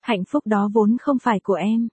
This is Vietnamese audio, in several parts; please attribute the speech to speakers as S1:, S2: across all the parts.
S1: hạnh phúc đó vốn không phải của em.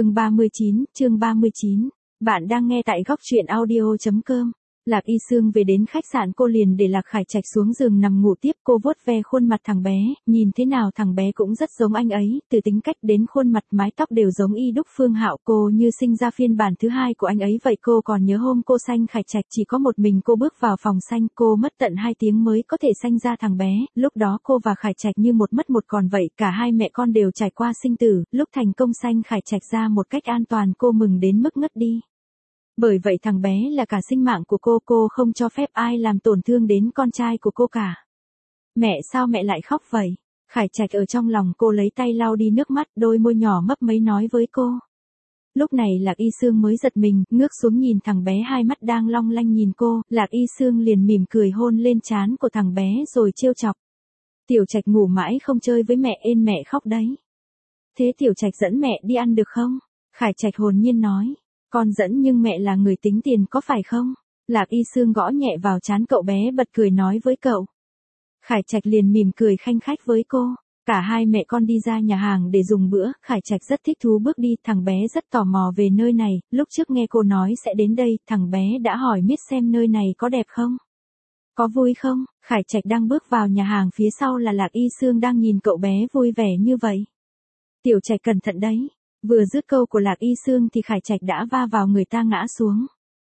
S1: Chương 39, bạn đang nghe tại góc truyện audio.com. Lạc Y Sương về đến khách sạn cô liền để Lạc Khải Trạch xuống giường nằm ngủ tiếp, cô vuốt ve khuôn mặt thằng bé, nhìn thế nào thằng bé cũng rất giống anh ấy, từ tính cách đến khuôn mặt mái tóc đều giống y đúc Phương Hạo, cô như sinh ra phiên bản thứ hai của anh ấy vậy. Cô còn nhớ hôm cô sanh Khải Trạch chỉ có một mình cô bước vào phòng sanh, cô mất tận 2 tiếng mới có thể sanh ra thằng bé, lúc đó cô và Khải Trạch như một mất một còn vậy, cả hai mẹ con đều trải qua sinh tử, lúc thành công sanh Khải Trạch ra một cách an toàn cô mừng đến mức ngất đi. Bởi vậy thằng bé là cả sinh mạng của cô không cho phép ai làm tổn thương đến con trai của cô cả. Mẹ, sao mẹ lại khóc vậy? Khải Trạch ở trong lòng cô lấy tay lau đi nước mắt, đôi môi nhỏ mấp máy nói với cô. Lúc này Lạc Y Sương mới giật mình, ngước xuống nhìn thằng bé, hai mắt đang long lanh nhìn cô, Lạc Y Sương liền mỉm cười hôn lên trán của thằng bé rồi trêu chọc. Tiểu Trạch ngủ mãi không chơi với mẹ, ên mẹ khóc đấy. Thế Tiểu Trạch dẫn mẹ đi ăn được không? Khải Trạch hồn nhiên nói. Con dẫn nhưng mẹ là người tính tiền có phải không? Lạc Y Sương gõ nhẹ vào trán cậu bé bật cười nói với cậu. Khải Trạch liền mỉm cười khanh khách với cô. Cả hai mẹ con đi ra nhà hàng để dùng bữa, Khải Trạch rất thích thú bước đi, thằng bé rất tò mò về nơi này, lúc trước nghe cô nói sẽ đến đây, thằng bé đã hỏi Mít xem nơi này có đẹp không? Có vui không? Khải Trạch đang bước vào nhà hàng, phía sau là Lạc Y Sương đang nhìn cậu bé vui vẻ như vậy. Tiểu Trạch cẩn thận đấy. Vừa dứt câu của Lạc Y Sương thì Khải Trạch đã va vào người ta ngã xuống.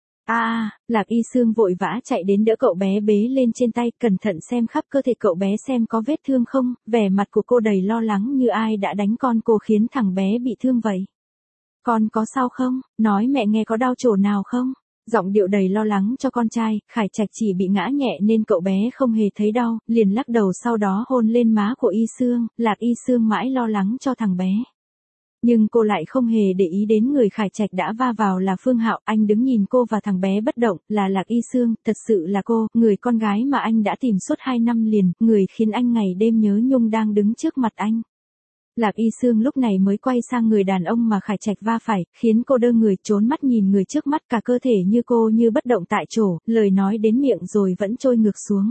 S1: Lạc Y Sương vội vã chạy đến đỡ cậu bé bế lên trên tay, cẩn thận xem khắp cơ thể cậu bé xem có vết thương không, vẻ mặt của cô đầy lo lắng như ai đã đánh con cô khiến thằng bé bị thương vậy. Con có sao không? Nói mẹ nghe có đau chỗ nào không? Giọng điệu đầy lo lắng cho con trai, Khải Trạch chỉ bị ngã nhẹ nên cậu bé không hề thấy đau, liền lắc đầu sau đó hôn lên má của Y Sương, Lạc Y Sương mãi lo lắng cho thằng bé. Nhưng cô lại không hề để ý đến người Khải Trạch đã va vào là Phương Hạo, anh đứng nhìn cô và thằng bé bất động, là Lạc Y Sương, thật sự là cô, người con gái mà anh đã tìm suốt 2 năm liền, người khiến anh ngày đêm nhớ nhung đang đứng trước mặt anh. Lạc Y Sương lúc này mới quay sang người đàn ông mà Khải Trạch va phải, khiến cô đơ người trốn mắt nhìn người trước mắt, cả cơ thể như cô như bất động tại chỗ, lời nói đến miệng rồi vẫn trôi ngược xuống.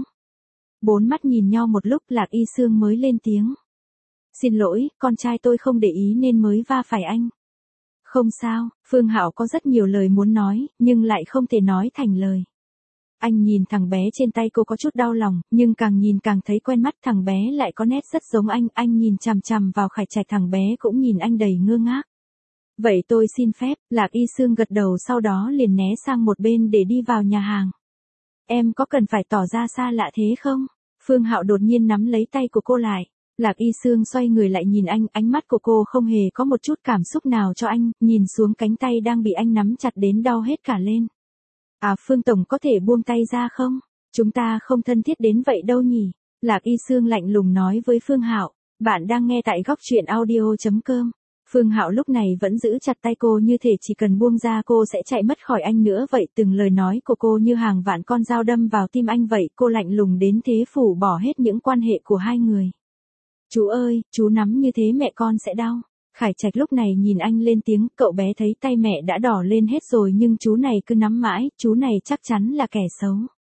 S1: 4 mắt nhìn nhau một lúc Lạc Y Sương mới lên tiếng. Xin lỗi, con trai tôi không để ý nên mới va phải anh. Không sao, Phương Hạo có rất nhiều lời muốn nói, nhưng lại không thể nói thành lời. Anh nhìn thằng bé trên tay cô có chút đau lòng, nhưng càng nhìn càng thấy quen mắt, thằng bé lại có nét rất giống anh nhìn chằm chằm vào Khải Trạch, thằng bé cũng nhìn anh đầy ngơ ngác. Vậy tôi xin phép, Lạc Y Sương gật đầu sau đó liền né sang một bên để đi vào nhà hàng. Em có cần phải tỏ ra xa lạ thế không? Phương Hạo đột nhiên nắm lấy tay của cô lại. Lạc Y Sương xoay người lại nhìn anh, ánh mắt của cô không hề có một chút cảm xúc nào cho anh, nhìn xuống cánh tay đang bị anh nắm chặt đến đau hết cả lên. Phương Tổng có thể buông tay ra không? Chúng ta không thân thiết đến vậy đâu nhỉ? Lạc Y Sương lạnh lùng nói với Phương Hạo. Bạn đang nghe tại góc truyện audio.com. Phương Hạo lúc này vẫn giữ chặt tay cô như thể chỉ cần buông ra cô sẽ chạy mất khỏi anh nữa vậy, từng lời nói của cô như hàng vạn con dao đâm vào tim anh vậy, cô lạnh lùng đến thế phủ bỏ hết những quan hệ của hai người. Chú ơi, chú nắm như thế mẹ con sẽ đau. Khải Trạch lúc này nhìn anh lên tiếng, cậu bé thấy tay mẹ đã đỏ lên hết rồi nhưng chú này cứ nắm mãi, chú này chắc chắn là kẻ xấu.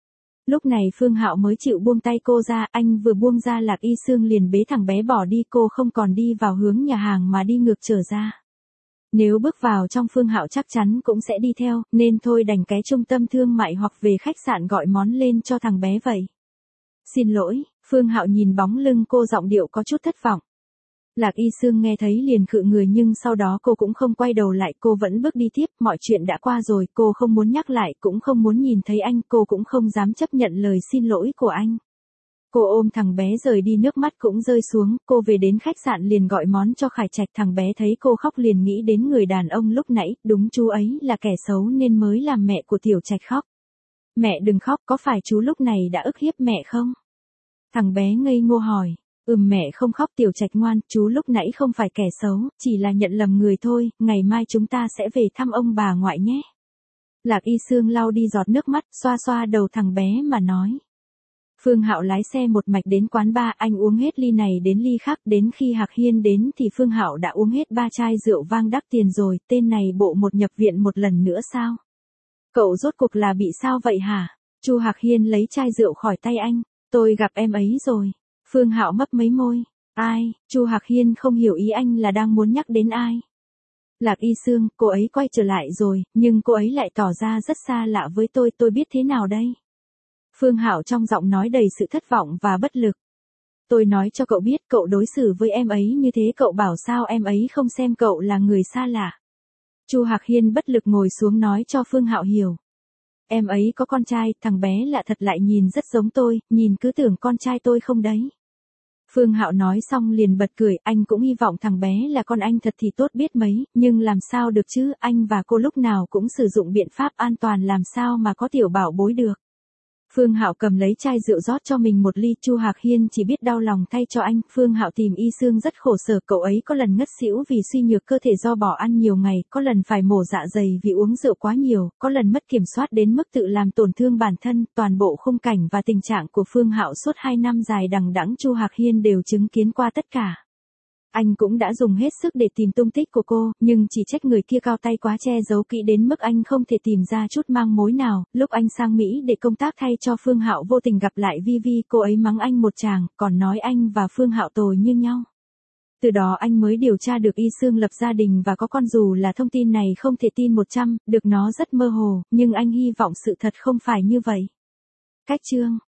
S1: Lúc này Phương Hạo mới chịu buông tay cô ra, anh vừa buông ra Lạc Y Sương liền bế thằng bé bỏ đi, cô không còn đi vào hướng nhà hàng mà đi ngược trở ra. Nếu bước vào trong Phương Hạo chắc chắn cũng sẽ đi theo, nên thôi đành cái trung tâm thương mại hoặc về khách sạn gọi món lên cho thằng bé vậy. Xin lỗi, Phương Hạo nhìn bóng lưng cô giọng điệu có chút thất vọng. Lạc Y Sương nghe thấy liền khựng người nhưng sau đó cô cũng không quay đầu lại, cô vẫn bước đi tiếp, mọi chuyện đã qua rồi, cô không muốn nhắc lại, cũng không muốn nhìn thấy anh, cô cũng không dám chấp nhận lời xin lỗi của anh. Cô ôm thằng bé rời đi, nước mắt cũng rơi xuống, cô về đến khách sạn liền gọi món cho Khải Trạch, thằng bé thấy cô khóc liền nghĩ đến người đàn ông lúc nãy, đúng chú ấy là kẻ xấu nên mới làm mẹ của Tiểu Trạch khóc. Mẹ đừng khóc, có phải chú lúc này đã ức hiếp mẹ không? Thằng bé ngây ngô hỏi. Mẹ không khóc Tiểu Trạch ngoan, chú lúc nãy không phải kẻ xấu, chỉ là nhận lầm người thôi, ngày mai chúng ta sẽ về thăm ông bà ngoại nhé. Lạc Y Sương lau đi giọt nước mắt, xoa xoa đầu thằng bé mà nói. Phương Hạo lái xe một mạch đến quán bar, anh uống hết ly này đến ly khác, đến khi Hạc Hiên đến thì Phương Hạo đã uống hết 3 chai rượu vang đắt tiền rồi, tên này bộ một nhập viện một lần nữa sao? Cậu rốt cuộc là bị sao vậy hả? Chu Hạc Hiên lấy chai rượu khỏi tay anh. Tôi gặp em ấy rồi. Phương Hạo mấp mấy môi. Ai? Chu Hạc Hiên không hiểu ý anh là đang muốn nhắc đến ai. Lạc Y Sương, cô ấy quay trở lại rồi, nhưng cô ấy lại tỏ ra rất xa lạ với tôi biết thế nào đây? Phương Hạo trong giọng nói đầy sự thất vọng và bất lực. Tôi nói cho cậu biết, cậu đối xử với em ấy như thế, cậu bảo sao em ấy không xem cậu là người xa lạ. Chu Hạc Hiên bất lực ngồi xuống nói cho Phương Hạo hiểu. Em ấy có con trai, thằng bé lạ thật lại nhìn rất giống tôi, nhìn cứ tưởng con trai tôi không đấy. Phương Hạo nói xong liền bật cười, anh cũng hy vọng thằng bé là con anh thật thì tốt biết mấy, nhưng làm sao được chứ, anh và cô lúc nào cũng sử dụng biện pháp an toàn, làm sao mà có tiểu bảo bối được. Phương Hạo cầm lấy chai rượu rót cho mình một ly, Chu Hạc Hiên chỉ biết đau lòng thay cho anh. Phương Hạo tìm Y Sương rất khổ sở, cậu ấy có lần ngất xỉu vì suy nhược cơ thể do bỏ ăn nhiều ngày, có lần phải mổ dạ dày vì uống rượu quá nhiều, có lần mất kiểm soát đến mức tự làm tổn thương bản thân. Toàn bộ khung cảnh và tình trạng của Phương Hạo suốt 2 năm dài đằng đẵng Chu Hạc Hiên đều chứng kiến qua tất cả. Anh cũng đã dùng hết sức để tìm tung tích của cô, nhưng chỉ trách người kia cao tay quá, che giấu kỹ đến mức anh không thể tìm ra chút manh mối nào. Lúc anh sang Mỹ để công tác thay cho Phương Hạo vô tình gặp lại Vivi, cô ấy mắng anh một tràng, còn nói anh và Phương Hạo tồi như nhau. Từ đó anh mới điều tra được Y Sương lập gia đình và có con, dù là thông tin này không thể tin 100, được nó rất mơ hồ, nhưng anh hy vọng sự thật không phải như vậy. Cách chương